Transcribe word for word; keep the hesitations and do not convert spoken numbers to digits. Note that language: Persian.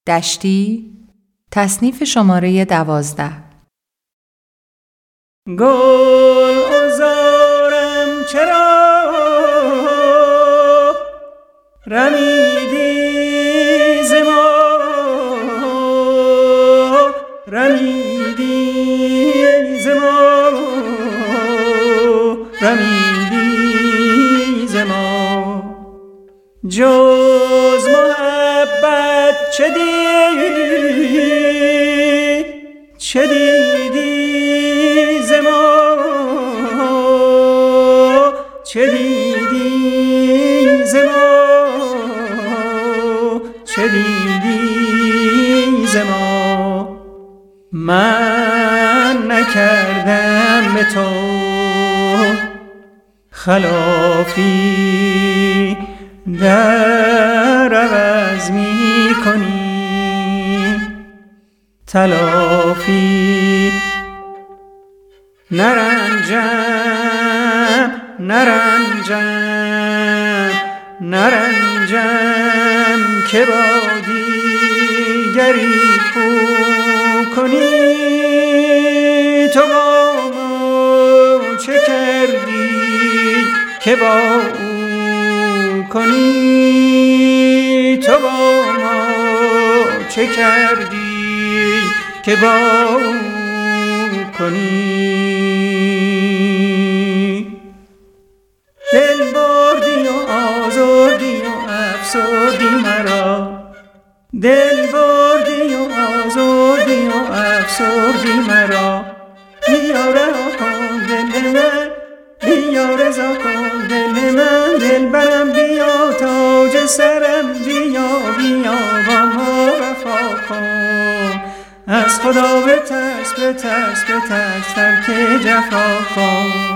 دشتی، تصنیف شماره دوازده. گل عذارم چرا رمیدی ز ما، رمیدی ز ما، رمیدی ز ما. جز محبت چه دیدی، چه دیدی ز ما، چه دیدی ز ما، چه دیدی ز ما. من نکردم به تو خلافی، در عوض می کنی تلافی. نرنجم نرنجم نرنجم که با دیگری خو کنی. تو با ما چه کردی که با او کنی؟ تو با ما چه کردی که با او کنی؟ دل بردی و آزردی و افسردی مرا، دل بردی و آزردی و افسردی مرا. بیا رها کن دل من، بیا رضا کن دل من. دل برم بیا تاج سرم، بیا بیا با ما وفا کن. از خدا بترس بترس بترس ترک جفا کن.